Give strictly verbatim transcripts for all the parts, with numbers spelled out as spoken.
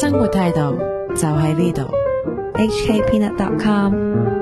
生活態度就喺呢度。 H K peanut dot com。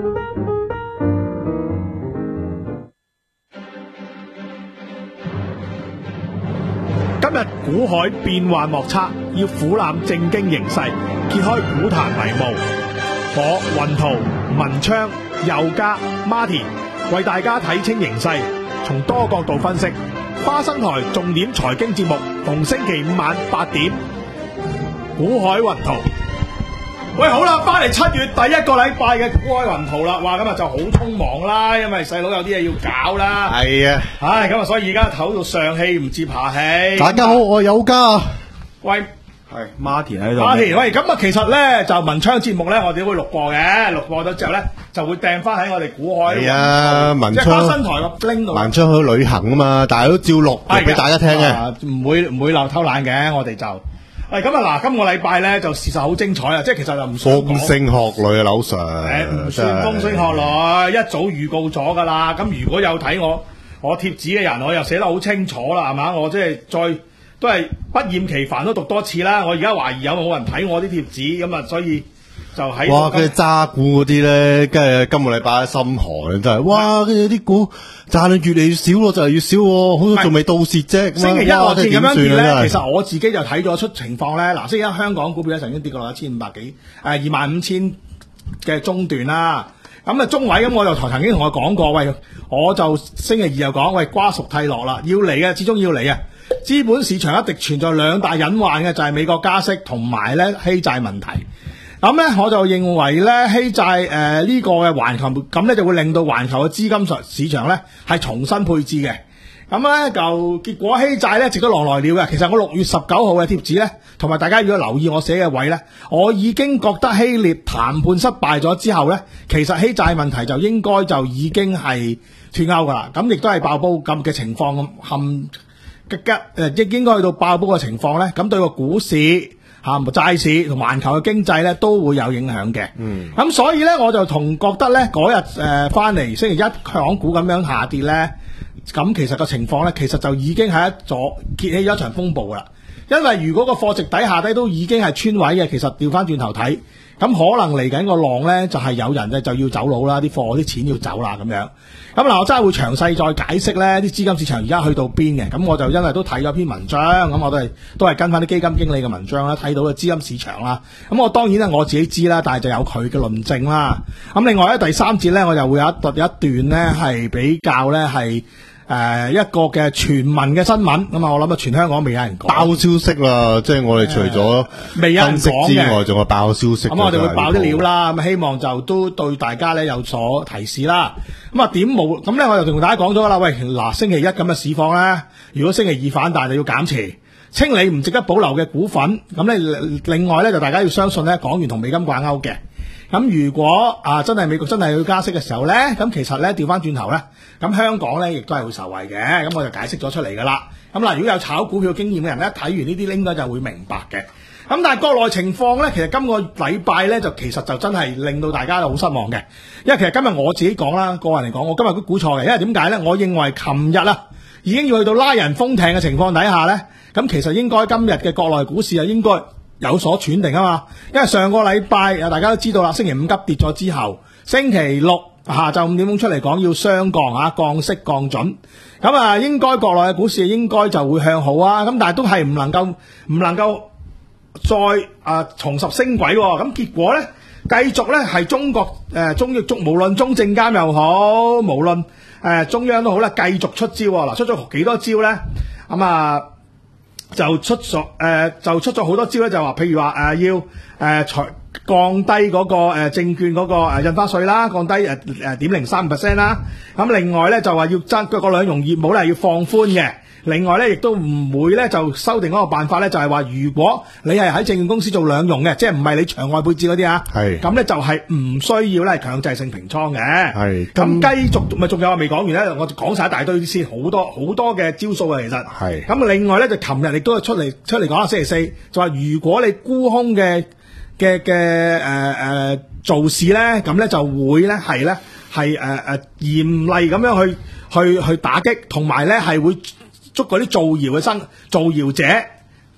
今日股海變幻莫測，要俯瞰正經形勢，揭開股壇迷霧。我雲圖、文昌、佑嘉、Martin 為大家睇清形勢，從多角度分析。花生台重點財經節目，逢星期五晚八點。股海雲圖。喂，好啦，翻嚟七月第一個禮拜嘅股海雲圖啦。哇，今日就好匆忙啦，因為細佬有啲嘢要搞啦。 係啊， 唉，咁啊，所以而家唞到上氣唔接下氣。 大家好，我係有家。 喂， 係 Martin 喺度。 Martin，喂，咁啊，其實咧就文昌節目咧，我哋會錄播嘅，錄播咗之後咧就會掟翻喺我哋股海。 係啊，文昌即係花生台個 link 度。 文昌去旅行啊嘛，但係都照錄錄俾大家聽嘅， 唔會唔會漏偷懶嘅，我哋就。喂，咁啊嗱，今個禮拜咧就事實好精彩啊！即係其實就唔算風聲鶴唳啊，樓上。 誒，唔算風聲鶴唳，一早預告咗噶啦。咁如果有睇我我貼紙嘅人，我又寫得好清楚啦，係嘛？我即係再都係不厭其煩都讀多次啦。我而家懷疑有冇人睇我啲貼紙，咁啊，所以就喺哇！佢揸股嗰啲咧，跟住今個禮拜心寒真係，哇！跟住啲股賺到越嚟越少咯，就係越少喎，好似仲未到蝕啫。 星期一我見咁樣跌咧，其實我自己就睇咗出情況咧。嗱，星期一香港股票咧曾經跌過落一千五百幾，誒二萬五千嘅中段啦。咁啊中位咁，我就曾經同我講過，喂，我就星期二又講，喂，瓜熟蒂落啦，要嚟嘅，始終要嚟啊！資本市場一定存在兩大隱患嘅，就係、是、美國加息同埋咧欺債問題。咁咧，我就認為咧欺債誒呢個嘅環球咁咧，就會令到環球嘅資金市場咧係重新配置嘅。咁咧就結果欺債咧，值得狼來了嘅。其實我六月十九號嘅貼紙咧，同埋大家如果留意我寫嘅位咧，我已經覺得希臘談判失敗咗之後咧，其實欺債問題就應該就已經係脫鈎噶啦。咁亦都係爆煲咁嘅情況咁冚吉吉誒，應應該去到爆煲嘅情況咧，咁對個股市。吓，債市同環球嘅經濟咧都會有影響嘅。嗯，咁所以咧我就同覺得咧嗰日誒翻嚟星期一港股咁樣下跌咧，咁其實個情況咧其實就已經係一座揭起咗一場風暴啦。因為如果個貨值底下低都已經係穿位嘅，其實調翻轉頭睇，咁可能嚟緊個浪咧就係有人咧就要走佬啦，啲貨啲錢要走啦咁樣。咁嗱，我真係會詳細再解釋咧啲資金市場而家去到邊嘅。咁我就因為都睇咗篇文章，咁我都係都係跟翻啲基金經理嘅文章啦，睇到嘅資金市場啦。咁我當然咧我自己知啦，但係就有佢嘅論證啦。咁另外咧第三節咧我就會有一有一段咧係比較咧係。誒、呃，一個嘅傳聞嘅新聞，咁啊，我諗啊，全香港未有人講爆消息啦，即係我哋除咗未有人講之外，仲有爆消息。 咁我哋會爆啲料啦，咁希望就都對大家咧有所提示啦。咁啊，點冇？咁咧，我就同大家講咗啦。喂，嗱，星期一咁嘅市況咧，如果星期二反彈就要減持，清理唔值得保留嘅股份。咁咧，另外咧就大家要相信咧，港元同美金掛鈎嘅。咁如果啊真係美國真係要加息嘅時候咧，咁其實咧調翻轉頭咧，咁香港咧亦都係會受惠嘅。咁我就解釋咗出嚟噶啦。咁嗱，如果有炒股票經驗嘅人咧，睇完呢啲應該就會明白嘅。咁但係國內情況咧，其實今個禮拜咧就其實就真係令到大家好失望嘅。因為其實今日我自己講啦，個人嚟講，我今日都估錯嘅。因為點解咧？我認為琴日啊已經要去到拉人封艇嘅情況底下咧，咁其實應該今日嘅國內股市啊應該有所喘定啊嘛，因為上個禮拜啊大家都知道啦，星期五急跌咗之後，星期六下晝五點鐘出嚟講要雙降啊，降息降準，咁啊應該國內嘅股市應該就會向好啊，咁但係都係唔能夠唔能夠再啊重拾升軌，咁結果咧繼續咧係中國誒中央中無論中證監又好，無論誒中央都好啦，繼續出招嗱，出咗幾多招咧，咁啊。就出咗誒、呃，就出咗好多招咧，就話譬如話誒、呃、要誒、呃、降低嗰、那個誒、呃、證券嗰個誒印花稅啦，降低誒誒點零三 percent 啦。咁另外咧就話要增個兩融業務咧要放寬嘅。另外咧亦都唔會咧就修訂嗰個辦法咧，就係、是、話如果你係喺證券公司做兩融嘅，即係唔係你場外配置嗰啲啊，係咁咧就係唔需要咧強制性平倉嘅。係咁繼續咪仲有未講完咧，我講晒一大堆先，好多好多嘅招數啊，其實係咁。另外咧就琴日亦都係出嚟出嚟講下星期四，就話如果你沽空嘅嘅嘅誒誒做事咧，咁咧就會咧係咧係誒誒嚴厲咁樣去去去打擊，同埋咧係會捉嗰啲造謠嘅生造謠者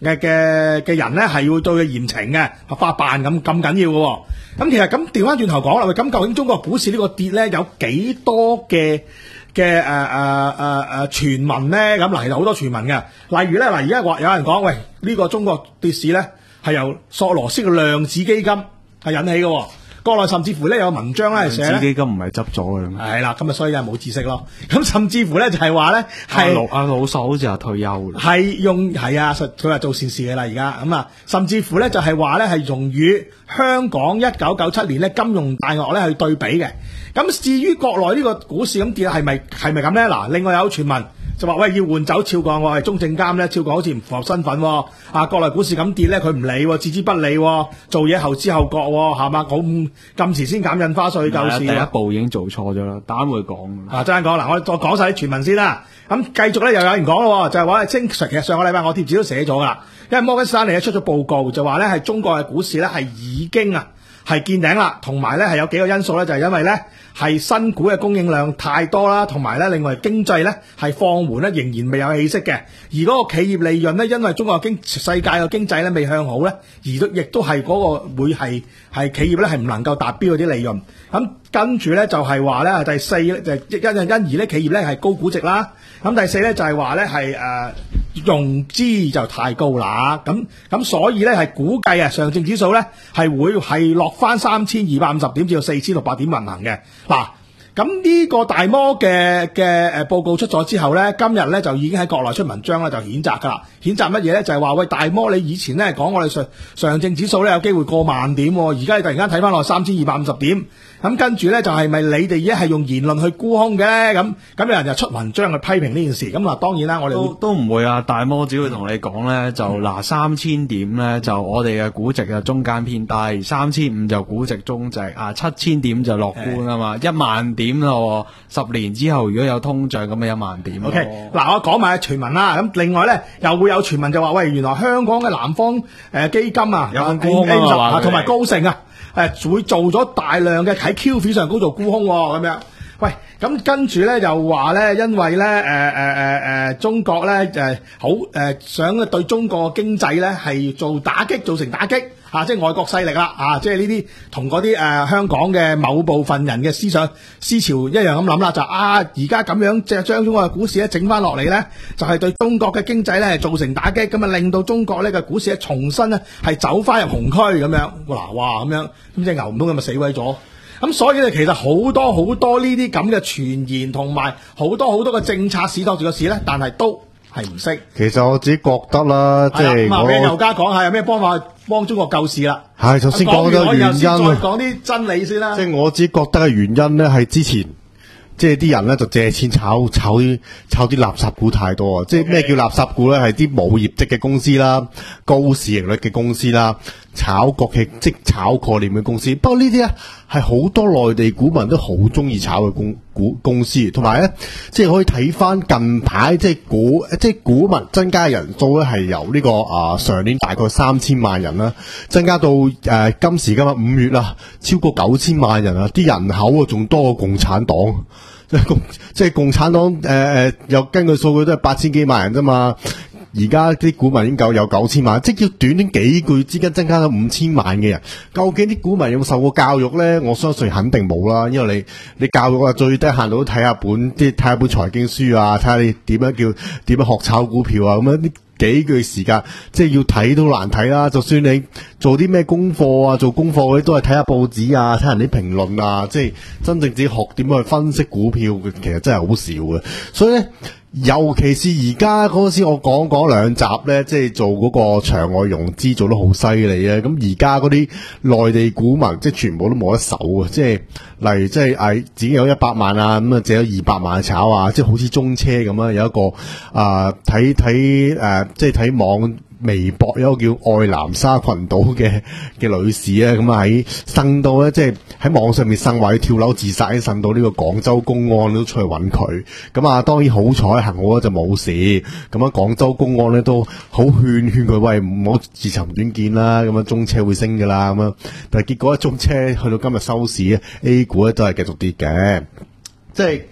嘅嘅嘅人咧係要對佢嚴懲嘅，法辦咁咁緊要嘅喎。咁其實咁調翻轉頭講啦，喂，咁究竟中國股市呢個跌咧有幾多嘅嘅誒誒誒誒傳聞咧？咁嗱，其實好多傳聞嘅，例如咧嗱，而家話有人講，喂，呢個中國跌市咧係由索羅斯嘅量子基金係引起嘅喎。國內甚至乎咧有文章咧寫咧， 基金唔係執咗嘅咩？ 係啦，咁啊所以係冇知識咯。咁甚至乎咧就係話咧係阿阿老索好似係退休啦， 係用係啊，佢話做善事嘅啦而家咁啊，甚至乎咧就係話咧係用與香港一九九七年咧金融大鱷咧去對比嘅。咁至於國內呢個股市咁跌係咪係咪咁咧？嗱，另外有傳聞就話喂要換走肖鋼，我係中證監咧，肖鋼好似唔符合身份喎。啊，國內股市咁跌咧，佢唔理，置之不理，做嘢後知後覺，係嘛？咁咁遲先減印花稅，救市。 第一步已經做錯咗啦，打會講。 啊，陣間講嗱，我再講晒啲傳聞先啦。咁繼續咧，又有人講咯，就係話星其實上個禮拜我貼紙都寫咗噶啦，因為摩根士丹利咧出咗報告，就話咧係中國嘅股市咧係已經啊係見頂啦，同埋咧係有幾個因素咧，就係因為咧係新股嘅供應量太多啦，同埋咧另外經濟咧係放緩咧，仍然未有起色嘅。而嗰個企業利潤咧，因為中國經世界嘅經濟咧未向好咧，而都亦都係嗰個會係係企業咧係唔能夠達標嗰啲利潤。咁跟住咧就係話咧第四咧就因因因而咧企業咧係高估值啦。咁第四咧就係話咧係誒融資就太高啦。咁咁所以咧係估計啊上證指數咧係會係落翻三千二百五十點至到四千六百點運行嘅。嗱，咁呢個大摩嘅嘅誒報告出咗之後咧，今日咧就已經喺國內出文章啦，就譴責噶啦。譴責乜嘢咧？就係話喂，大摩你以前咧講我哋上上證指數咧有機會過萬點，而家你突然間睇翻落三千二百五十點。咁跟住咧就係咪你哋而家係用言論去沽空嘅咧？咁咁有人就出文章去批評呢件事。咁嗱，當然啦，我哋都都唔會啊！大摩只會同你講咧，就嗱三千點咧，就我哋嘅估值啊中間偏低，三千五就估值中值啊，七千點就樂觀啊嘛，一萬點咯，十年之後如果有通脹咁咪一萬點。 O K， 嗱我講埋傳聞啦。咁另外咧又會有傳聞就話喂，原來香港嘅南方誒基金啊， 有份沽空啊， 同埋高盛啊。誒會做咗大量嘅喺 Q 費上高做沽空喎，咁樣。喂，咁跟住咧又話咧，因為咧誒誒誒誒中國咧就係好誒想對中國經濟咧係做打擊，造成打擊啊！即係外國勢力啦啊！即係呢啲同嗰啲誒香港嘅某部分人嘅思想思潮一樣咁諗啦，就啊而家咁樣即係將中國嘅股市咧整翻落嚟咧，就係對中國嘅經濟咧係造成打擊，咁啊令到中國呢個股市咧重新咧係走翻入紅區咁樣。嗱哇咁樣，咁隻牛唔通咁咪死鬼咗？咁所以咧，其實好多好多呢啲咁嘅傳言，同埋好多好多嘅政策市托住個市咧，但係都係唔識。 其實我自己覺得啦，即係咁啊，俾我尤家講下有咩方法幫中國救市啦。 係首先講咗原因， 再講啲真理先啦。 即係我自己覺得嘅原因咧，係之前即係啲人咧就借錢炒炒啲炒啲垃圾股太多啊！即係咩叫垃圾股咧？係啲冇業績嘅公司啦，高市盈率嘅公司啦，炒國企即炒概念嘅公司。不過呢啲咧係好多內地股民都好中意炒嘅公股公司，同埋咧即係可以睇翻近排即係股即係股民增加嘅人數咧係由呢、這個啊、呃、上年大概三千萬人啦，增加到誒、呃、今時今日五月啦，超過九千萬人啊！啲人口啊仲多過共產黨。即係共即係共產黨誒誒，又根據數據都係八千幾萬人啫嘛。而家啲股民已經夠有九千萬，即係要短短幾個月之間增加咗五千萬嘅人。究竟啲股民有冇受過教育咧？我相信肯定冇啦，因為你你教育啊最低限度都睇下本啲睇下本財經書啊，睇下你點樣叫點樣學炒股票啊咁樣啲。幾個月時間，即係要睇都難睇啦。就算你做啲咩功課啊，做功課嗰啲都係睇下報紙啊，睇人啲評論啊，即係真正自己學點樣去分析股票嘅，其實真係好少嘅。所以咧，尤其是而家嗰陣時，我講講兩集咧，即係做嗰個場外融資做得好犀利啊！咁而家嗰啲內地股民，即係全部都冇得手啊！即係例如即係誒自己有一百萬啊，咁啊借咗二百萬炒啊，即係好似中車咁啊，有一個啊睇睇誒，即係睇網。微博有一個叫愛南沙群島嘅嘅女士咧，咁啊喺呻到咧，即係喺網上面呻話要跳樓自殺，呻到呢個廣州公安都出去揾佢。咁啊，當然好彩幸好就冇事。咁啊，廣州公安咧都好勸勸佢，喂，唔好自尋短見啦。咁啊，中車會升噶啦。咁啊，但係結果一中車去到今日收市，A 股咧都係繼續跌嘅。即係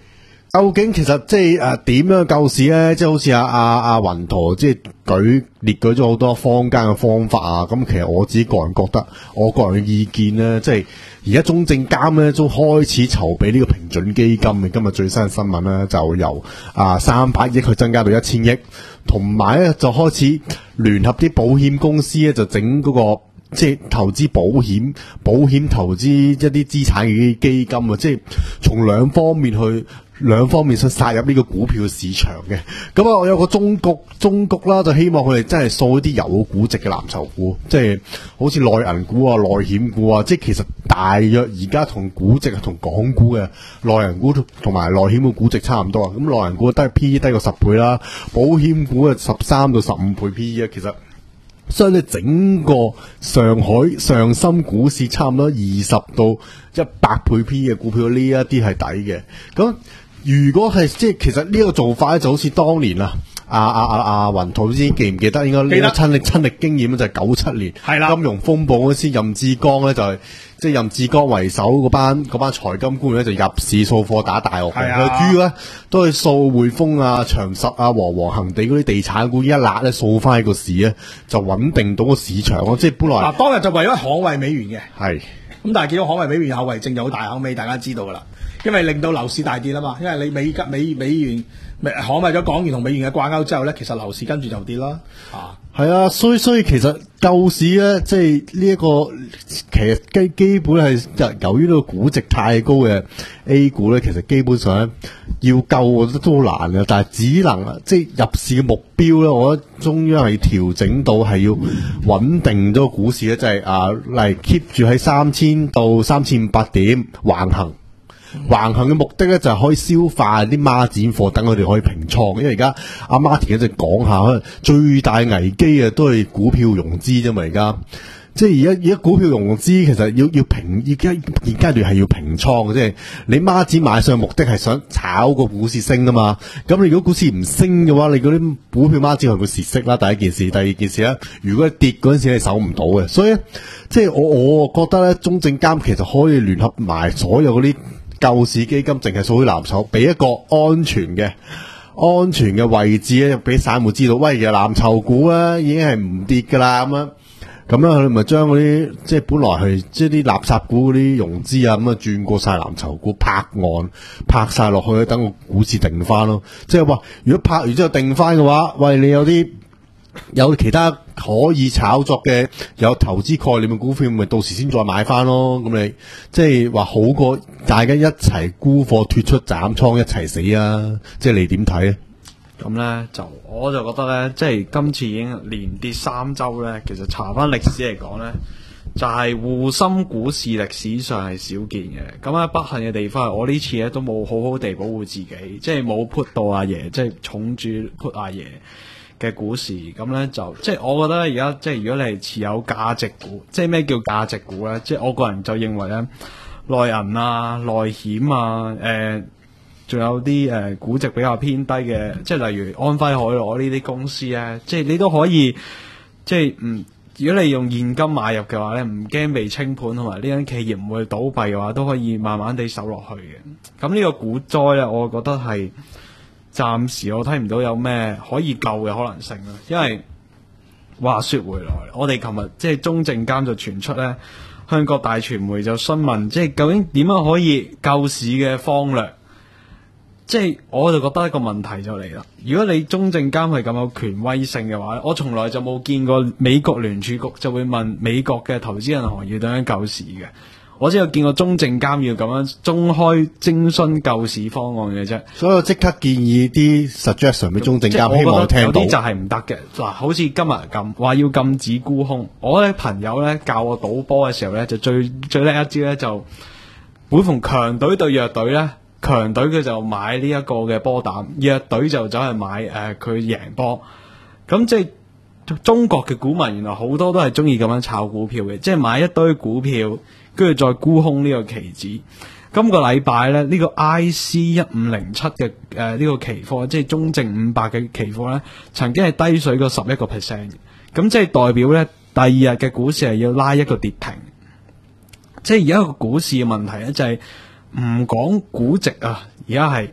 究竟其實即係誒點樣救市咧？即係好似阿阿阿雲陀即係舉列舉咗好多坊間嘅方法啊！咁其實我自己個人覺得，我個人嘅意見咧，即係而家中證監咧都開始籌備呢個平準基金嘅。今日最新嘅新聞咧，就由啊三百億去增加到一千億，同埋咧就開始聯合啲保險公司咧，就整嗰個。即係投資保險、保險投資一啲資產嘅基金啊！即係從兩方面去兩方面去殺入呢個股票市場嘅。咁啊，我有個中局中局啦，就希望佢哋真係掃一啲有估值嘅藍籌股，即係好似內銀股啊、內險股啊。即係其實大約而家同估值同港股嘅內銀股同埋內險嘅估值差唔多啊。咁內銀股低 P E 低過十倍啦，保險股啊十三到十五倍 P E 啊，其實。所以你整個上海上深股市差唔多二十到一百倍 P 嘅股票，呢一啲係抵嘅。咁如果係即係其實呢個做法咧，就好似當年啊，阿阿阿阿雲圖先記唔記得？應該呢個親歷親歷經驗就係九七年係啦，金融風暴嗰時，任志剛咧就係、是、即係任志剛為首嗰班嗰班財金官員咧就入市掃貨打大鱷，佢主要咧都係掃匯豐啊、長實啊、和黃恒地嗰啲地產股，一辣咧掃翻個市咧，就穩定到個市場咯。即係本來嗱，當日就為咗捍衛美元嘅， 係咁，但係見到捍衛美元後遺症就好大口尾，大家知道噶啦。因為令到樓市大跌啦嘛，因為你美美美元捍衛咗港元同美元嘅掛鈎之後咧，其實樓市跟住就跌啦。啊， 係啊，所以所以其實救市咧，即係呢一個其實基基本係由於呢個估值太高嘅 A 股咧，其實基本上咧要救，我覺得都好難嘅。但係只能即係入市嘅目標咧，我覺得中央係調整到係要穩定咗個股市咧，即係啊嚟 keep 住喺三千到三千五百點橫行。橫行嘅目的咧就係可以消化啲孖展貨，等佢哋可以平倉。因為而家阿 Martin 一直講下，最大危機啊都係股票融資啫嘛。而家即係而家而家股票融資其實要要平，而家現階段係要平倉嘅，即係你孖展買上目的係想炒個股市升啊嘛。咁你如果股市唔升嘅話，你嗰啲股票孖展係會蝕息啦。第一件事，第二件事咧，如果跌嗰陣時你守唔到嘅，所以即係我我覺得咧，中證監其實可以聯合埋所有嗰啲。救市基金淨係屬於藍籌，俾一個安全嘅、安全嘅位置咧，俾散戶知道，喂，其實藍籌股咧已經係唔跌噶啦，咁樣，咁樣佢咪將嗰啲即係本來係即係啲垃圾股嗰啲融資啊，咁啊轉過晒藍籌股，拍岸拍晒落去，等個股市定翻咯。即係話，如果拍完之後定翻嘅話，喂，你有啲有其他可以炒作嘅有投資概念嘅股票，咪到時先再買翻咯。咁你即係話好過大家一齊沽貨脫出斬倉一齊死啊！即係你點睇咧？ 咁咧就我就覺得咧，即係今次已經連跌三周咧，其實查翻歷史嚟講咧，就係滬深股市歷史上係少見嘅。咁啊不幸嘅地方係我呢次咧都冇好好地保護自己，即係冇 put 到阿爺，即係重注 put 阿爺嘅股市。咁咧就即係我覺得而家即係如果你係持有價值股，即係咩叫價值股咧？即係我個人就認為咧，內銀啊、內險啊、誒仲有啲誒、呃、估值比較偏低嘅，即係例如安徽海螺呢啲公司咧，即係你都可以即係唔，如果你用現金買入嘅話咧，唔驚被清盤，同埋呢間企業唔會倒閉嘅話，都可以慢慢地守落去嘅。咁呢個股災咧，我覺得係暫時我睇唔到有咩可以救嘅可能性啦。因為話說回來，我哋琴日即係中證監就傳出咧，香港大傳媒就詢問，即係究竟點樣可以救市嘅方略。即係我就覺得一個問題就嚟啦。如果你中證監係咁有權威性嘅話，我從來就冇見過美國聯儲局就會問美國嘅投資銀行要點樣救市嘅。我只有見過中證監要咁樣公開徵詢救市方案嘅啫。所以我即刻建議啲 suggestion 俾中證監，希望聽到。有啲就係唔得嘅。嗱，好似今日咁話要禁止沽空，我咧朋友咧教我賭波嘅時候咧，就最最叻一招咧就每逢強隊對弱隊咧。強隊佢就買呢一個嘅波膽，弱隊就走去買誒佢贏波。咁即係中國嘅股民原來好多都係中意咁樣炒股票嘅，即係買一堆股票，跟住再沽空呢個期指。今個禮拜咧，呢、這個 I C 一五零七嘅誒呢個期貨，即係中證五百嘅期貨咧，曾經係低水過十一個 percent。咁即係代表咧，第二日嘅股市係要拉一個跌停。即係而家個股市嘅問題咧，就係、是。唔講估值啊，而家係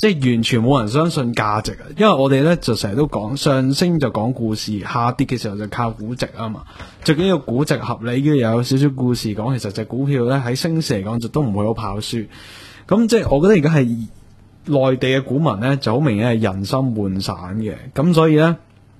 即係完全冇人相信價值啊！因為我哋咧就成日都講上升就講故事，下跌嘅時候就靠估值啊嘛。最緊要估值合理，跟住又有少少故事講，其實隻股票咧喺升市嚟講就都唔會好跑輸。咁即係我覺得而家係內地嘅股民咧就好明顯係人心渙散嘅，咁所以咧誒、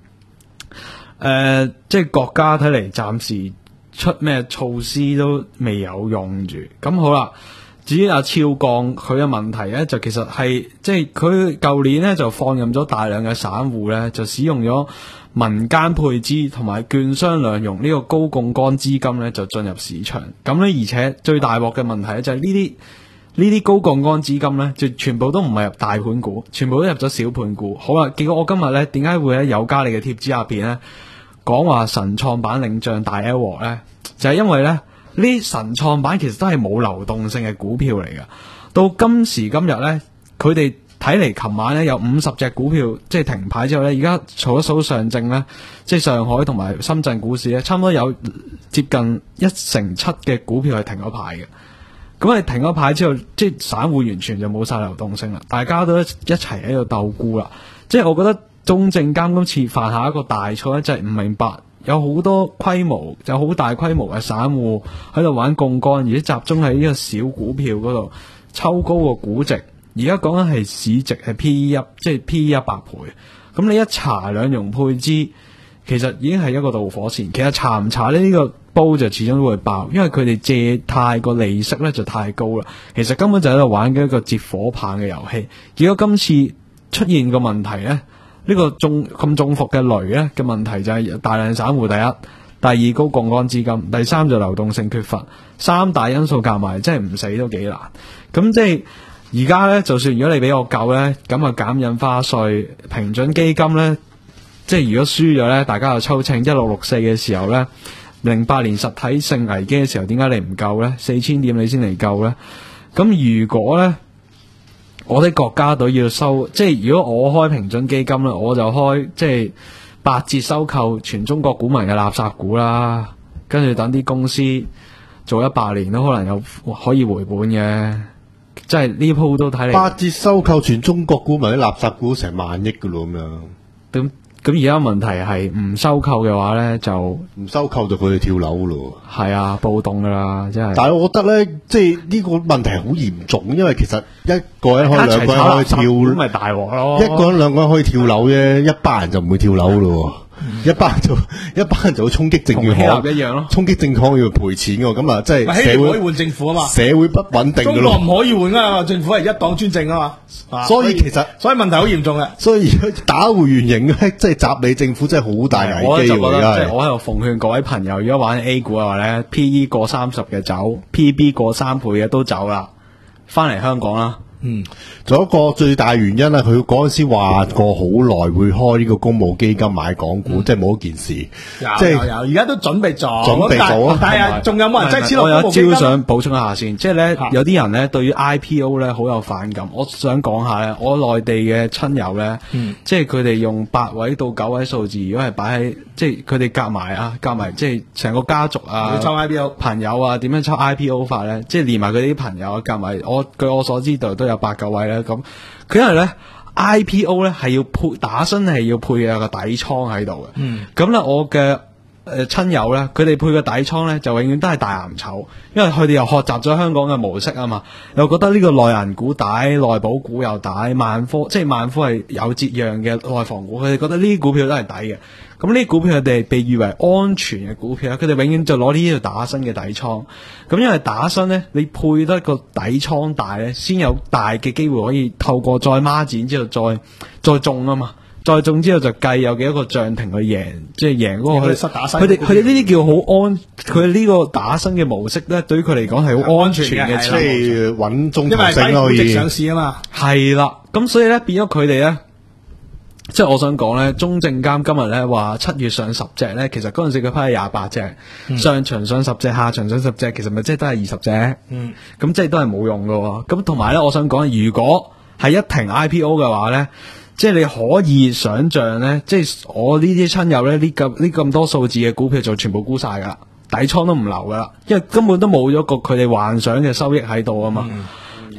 呃、即係國家睇嚟暫時出咩措施都未有用住。咁好啦。至於阿超鋼佢嘅問題咧，就其實係即係佢舊年咧就放任咗大量嘅散戶咧，就使用咗民間配資同埋券商兩融呢個高槓桿資金咧，就進入市場。咁咧，而且最大鑊嘅問題咧就係呢啲呢啲高槓桿資金咧，就全部都唔係入大盤股，全部都入咗小盤股。好啦，結果我今日咧點解會喺有加利嘅貼紙入邊咧講話神創板領漲大 L 鑊咧？就係、是、因為咧。呢啲神創板其實都係冇流動性嘅股票嚟㗎。到今時今日呢，佢哋睇嚟，琴晚呢有五十隻股票即係停牌之後呢，而家數一數上證呢，即係上海同埋深圳股市呢，差唔多有接近一成七嘅股票係停咗牌嘅。咁你停咗牌之後，即係散戶完全就冇晒流動性啦，大家都一一齊喺度鬥沽啦。即係我覺得中證監今次犯下一個大錯呢，就係唔明白。有好多規模，有好大規模嘅散戶喺度玩槓桿，而且集中喺呢個小股票嗰度抽高個估值。而家講緊係市值係 P E 一，即係 P E 一百倍。咁你一查兩融配資，其實已經係一個導火線。其實查唔查呢？呢個煲就始終都會爆，因為佢哋借貸個利息咧就太高啦。其實根本就喺度玩緊一個接火棒嘅遊戲。結果今次出現個問題咧。呢個中咁中伏嘅雷咧嘅問題就係大量散戶第一，第二高槓桿資金，第三就流動性缺乏，三大因素夾埋，真係唔死都幾難。咁即係而家咧，就算如果你俾我救咧，咁啊減印花稅、平準基金咧，即係如果輸咗咧，大家就抽秤一六六四嘅時候咧，零八年實體性危機嘅時候，點解你唔救咧？四千點你先嚟救咧？咁如果咧？我哋國家隊要收，即係如果我開平準基金咧，我就開即係八折收購全中國股民嘅垃圾股啦，跟住等啲公司做一百年都可能有可以回本嘅，即係呢鋪都睇嚟。 八折收購全中國股民啲垃圾股成萬億噶咯咁樣。 咁咁而家問題係唔收購嘅話咧，就唔收購就佢哋跳樓咯。 係啊，暴動噶啦，真係。 但係我覺得咧，即係呢個問題好嚴重，因為其實一個人可以兩個人可以跳， 咁咪大鑊咯。 一個人兩個人可以跳樓啫，一班人就唔會跳樓咯。一班人就一班人就會衝擊政府， 同一樣咯。 衝擊政府要賠錢嘅，咁啊，即係社會可以換政府啊嘛。社會不穩定嘅咯。 中國唔可以換啊嘛，政府係一黨專政啊嘛。 所以其實所以問題好嚴重嘅。 所以打回原形咧，即係習理政府真係好大危機喎。 我就覺得即係我喺度奉勸各位朋友，如果玩 A 股嘅話咧 ，P E 過三十嘅走 ，P B 過三倍嘅都走啦，翻嚟香港啦。 嗯，仲有一個最大原因咧，佢嗰陣時話過好耐會開呢個公募基金買港股，嗯、即係冇一件事。 有即係有，有，而家都準備做， 準備做啊！ 但係仲有冇人擠錢落公募基金？ 我有招想補充一下先，即係咧有啲人咧對於 I P O 咧好有反感。我想講下咧，我內地嘅親友咧，嗯、即係佢哋用八位到九位數字，如果係擺喺即係佢哋夾埋啊，夾埋即係成個家族啊， 抽 I P O 朋友啊，點樣抽 I P O 法咧？即係連埋佢啲朋友夾埋，我據我所知道都有八九位咧。咁佢因為咧 I P O 咧係要配打新係要配有個底倉喺度嘅。嗯，咁咧我嘅誒親友咧，佢哋配個底倉咧就永遠都係大藍籌，因為佢哋又學習咗香港嘅模式啊嘛，又覺得呢個內銀股大，內保股又大，萬科即係萬科係有折讓嘅內房股，佢哋覺得呢啲股票都係抵嘅。咁呢啲股票佢哋被譽為安全嘅股票，佢哋永遠就攞呢度打新嘅底倉。咁因為打新咧，你配得個底倉大咧，先有大嘅機會可以透過再孖展之後再再中啊嘛。再中之後就計有幾多個漲停去贏，即係贏嗰個去。佢哋佢哋呢啲叫好安，佢呢個打新嘅模式咧，對於佢嚟講係好安全嘅， 即係穩中求勝因為可以上市啊嘛。 係啦，咁所以咧變咗佢哋咧，即係我想講咧，中證監今日咧話七月上十隻咧，其實嗰陣時佢批係廿八隻，嗯、上旬上十隻，下旬上十隻，其實咪即係都係二十隻。嗯，咁即係都係冇用㗎。咁同埋咧，我想講，如果係一停 I P O 嘅話咧。即係你可以想象咧，即係我呢啲親友咧，呢咁呢咁多數字嘅股票就全部沽晒噶，底倉都唔留噶啦，因為根本都冇咗個佢哋幻想嘅收益喺度啊嘛。咁、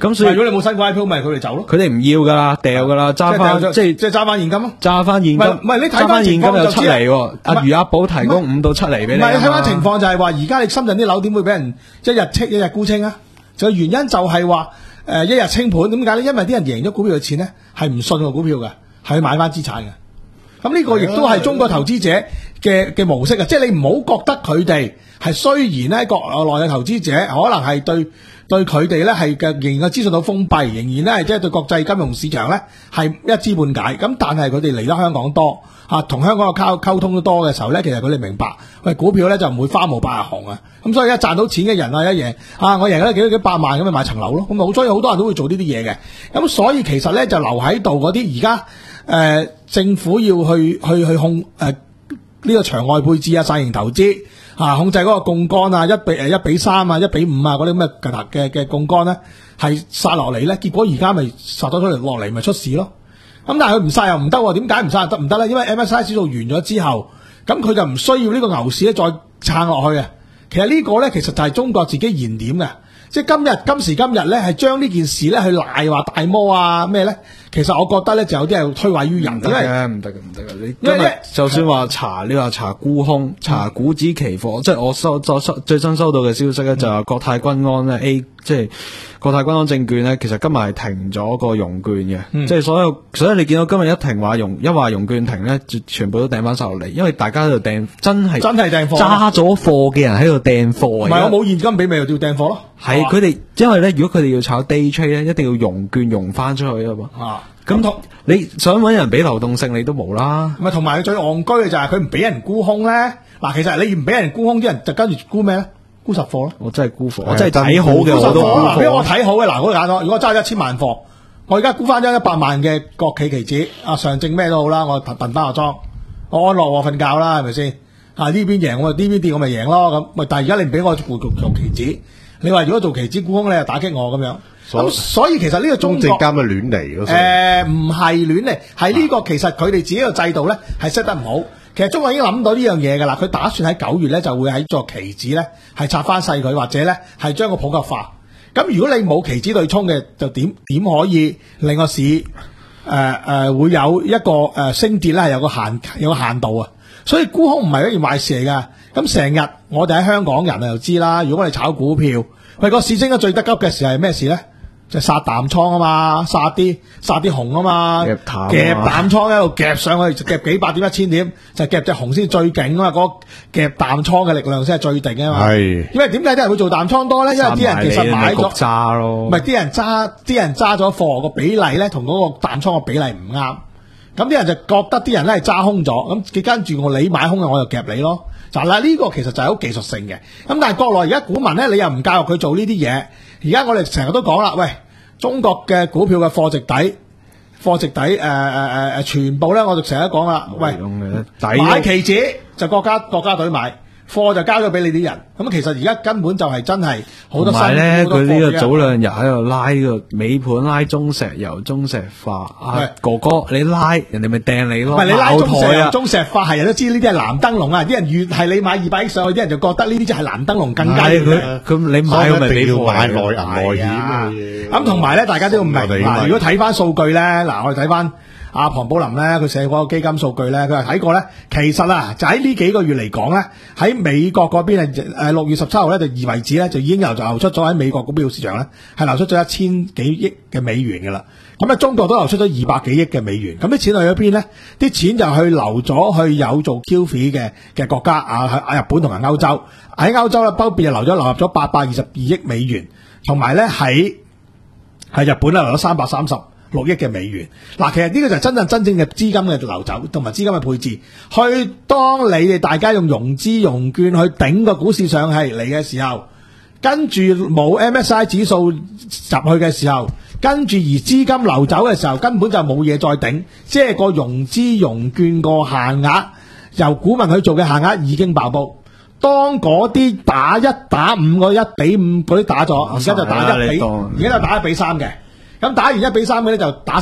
咁所以如果你冇新股 I P O， 咪佢哋走咯。 佢哋唔要噶啦，掉噶啦，揸翻即係即係揸翻現金咯， 揸翻現金。 唔係你睇翻翻現金有七情況就知厘喎，阿餘額寶提供五到七厘俾你。 唔係你睇翻情況就係話，而家你深圳啲樓點會俾人一日清一日沽清啊？就原因就係話誒一日清盤，點解咧？因為啲人贏咗股票嘅錢咧，係唔信個股票嘅，係買翻資產嘅。咁呢個亦都係中國投資者嘅嘅模式啊！即係你唔好覺得佢哋係雖然咧國內嘅投資者可能係對對佢哋咧係嘅仍然嘅資訊好封閉，仍然咧係即係對國際金融市場咧係一知半解。咁但係佢哋嚟得香港多嚇，同香港嘅溝溝通都多嘅時候咧，其實佢哋明白，喂股票咧就唔會花無百日紅啊！咁所以一賺到錢嘅人啊，一贏啊，我贏咗幾多幾百萬咁咪買層樓咯。咁好，所以好多人都會做呢啲嘢嘅。咁所以其實咧就留喺度嗰啲而家。誒、呃，政府要去去去控誒呢、呃這個場外配置啊、細型投資啊，控制嗰個槓桿啊，一比誒一比三啊、一比五啊嗰啲咁嘅嘅嘅槓桿咧，係殺落嚟咧，結果而家咪殺咗出嚟落嚟，咪出事咯。咁但係佢唔殺又唔得喎，點解唔殺得唔得咧？因為 M S C I 指數完咗之後，咁佢就唔需要呢個牛市咧再撐落去啊。其實呢個咧其實就係中國自己燃點嘅。即係今日今時今日咧，係將呢件事咧去賴話大摩啊咩咧？其實我覺得咧就有啲係推諉於人， 唔得嘅，唔得嘅，唔得嘅。你今日就算話查，你話查沽空、查股指期貨，嗯、即係我收咗收最新收到嘅消息咧，就係國泰君安咧 A， 即係國泰君安證券咧，其實今日係停咗個融券嘅，嗯、即係所有，所以你見到今日一停話融，一話融券停咧，全部都掟翻晒落嚟，因為大家喺度掟，真係真係掟貨， 揸咗貨嘅人喺度掟貨。唔係我冇現金俾咪又要掟貨咯。 係佢哋，因為咧，如果佢哋要炒 day trade 咧，一定要融券融翻出去啊嘛。 啊， 咁同你想搵人俾流動性，你都冇啦。 唔係，同埋佢最戇居嘅就係佢唔俾人沽空咧。嗱，其實你唔俾人沽空，啲人就跟住沽咩咧？沽實貨咯。 我真係沽貨，我真係睇好嘅我都沽貨。 俾我睇好嘅，嗱，好簡單。如果我揸一千萬貨，我而家沽翻咗一百萬嘅國企期指，啊上證咩都好啦，我騰騰翻個莊，我安樂我瞓覺啦，係咪先？啊呢邊贏我呢邊跌我咪贏咯咁。咪但係而家你唔俾我做做期指。你話如果做期指沽空你又打擊我咁樣，咁所以其實呢個中國證監嘅亂嚟， 誒唔係亂嚟，係呢個其實佢哋自己個制度咧係識得唔好。其實中國已經諗到呢樣嘢㗎啦，佢打算喺九月咧就會喺做期指咧係拆翻細佢，或者咧係將個普及化。咁如果你冇期指對沖嘅，就點點可以令個市誒誒、呃呃、會有一個誒、呃、升跌咧係有個限有個限度啊？所以沽空唔係一件壞事嚟㗎。咁成日我哋喺香港人啊又知啦，如果我哋炒股票，喂個市升得最得急嘅時候係咩事咧？就殺淡倉啊嘛，殺啲殺啲紅啊嘛，夾淡倉喺度夾上去，夾幾百點一千點，就夾隻紅先最勁啊嘛，嗰夾淡倉嘅力量先係最勁啊嘛。係，因為點解啲人會做淡倉多咧？因為啲人其實買咗揸咯，唔係啲人揸啲人揸咗貨個比例咧，同嗰個淡倉個比例唔啱。咁啲人就覺得啲人咧係揸空咗，咁跟住我你買空嘅我就夾你咯。就嗱呢個其實就係好技術性嘅。咁但係國內而家股民咧，你又唔教育佢做呢啲嘢。而家我哋成日都講啦，喂，中國嘅股票嘅貨值底，貨值底誒誒誒誒，全部咧我哋成日都講啦，喂，買期指就國家國家隊買。貨就交咗俾你啲人，咁其實而家根本就係真係好多新。同埋咧， 佢呢個早兩日喺度拉呢個尾盤拉中石油、中石化啊，哥哥你拉人哋咪掟你咯。唔係你拉中石油、中石化係人都知呢啲係藍燈籠啊！啲人越係你買二百億上去，啲人就覺得呢啲就係藍燈籠更加。佢咁你買咪俾貨買內銀內險。咁同埋咧，大家都要明嗱，如果睇翻數據咧，嗱我哋睇翻。阿龐寶林咧，佢寫嗰個基金數據咧，佢話睇過咧，其實啊，就喺呢幾個月嚟講咧，喺美國嗰邊係誒六月十七號咧就二為止咧，就已經又就流出咗喺美國股票市場咧，係流出咗一千幾億嘅美元㗎啦。咁啊，中國都流出咗二百幾億嘅美元。咁啲錢去咗邊咧？啲錢就去流咗去有做 Q F I 嘅嘅國家啊，喺日本同埋歐洲。喺歐洲咧，包別就流咗流入咗八百二十二億美元，同埋咧喺喺日本咧流咗三百三十六億嘅美元。嗱，其實呢個就係真正真正嘅資金嘅流走同埋資金嘅配置，去當你哋大家用融資融券去頂個股市上去嚟嘅時候，跟住冇 M S C I 指數入去嘅時候，跟住而資金流走嘅時候，根本就冇嘢再頂，即係個融資融券個限額由股民去做嘅限額已經爆煲。當嗰啲打一打五個一比五嗰啲打咗，而家就打一比，而家就打一比三嘅。咁打完一比三嘅咧就打晒，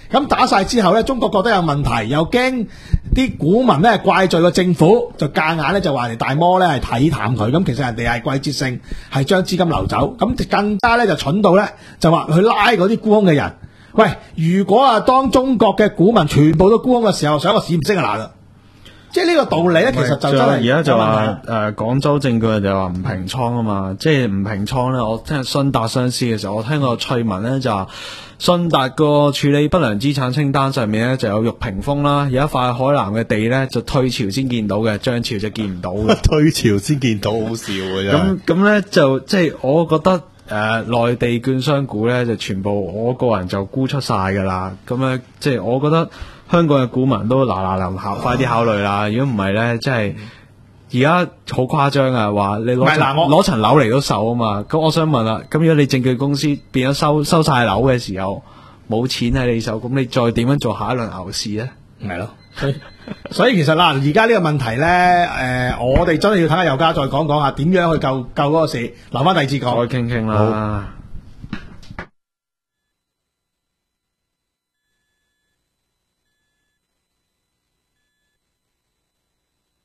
咁打晒之後咧，中國覺得有問題，又驚啲股民咧怪罪個政府，就夾硬咧就話嚟大摩咧係睇淡佢。咁其實人哋係季節性，係將資金流走。咁更加咧就蠢到咧就話去拉嗰啲沽空嘅人。喂，如果啊當中國嘅股民全部都沽空嘅時候，想個市唔升啊嗱啦。即係呢個道理咧，其實就真係而家就話誒廣州證券就話唔平倉啊嘛，即係唔平倉咧。我聽信達上市嘅時候，我聽過趣聞咧就話信達個處理不良資產清單上面咧就有玉屏風啦，有一塊海南嘅地咧就退潮先見到嘅，漲潮就見唔到嘅。 退潮先見到，好笑嘅啫。 咁咁咧就即係我覺得。誒、呃、內地券商股咧就全部我個人就沽出晒㗎啦，咁咧即係我覺得香港嘅股民都嗱嗱臨考快啲考慮啦，如果唔係咧，即係而家好誇張啊！話你攞攞層樓嚟到手啊嘛，咁我想問啦，咁如果你證券公司變咗收收曬樓嘅時候，冇錢喺你手，咁你再點樣做下一輪牛市咧？ 係咯，所以所以其實嗱，而家呢個問題咧，誒、呃，我哋真係要睇下油價再講講下點樣去救救嗰個市，留翻第二節講， 再傾傾啦。